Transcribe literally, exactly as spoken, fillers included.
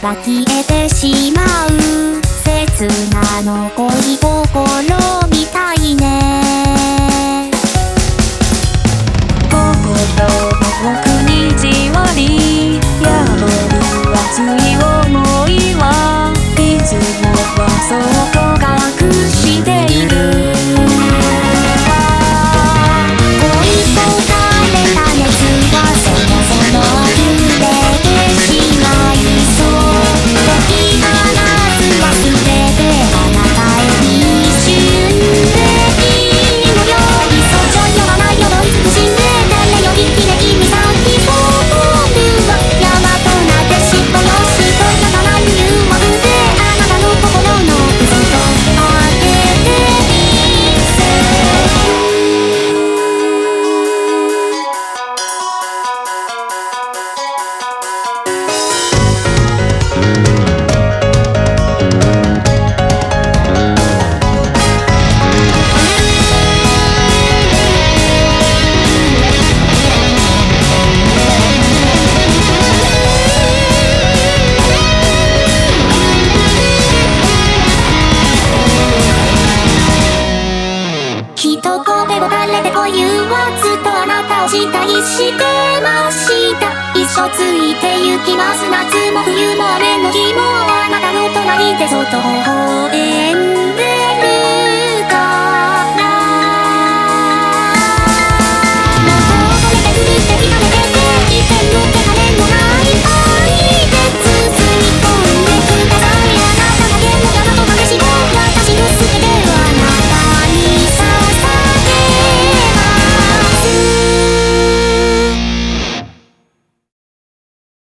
が消えてしまう切な残り心みたいね。心の奥にじわり宿る熱い想いはいつもはそっと隠している。というはずっとあなたを期待してました。一生ついて行きます。夏も冬も雨の日もあなたの隣でそっと微笑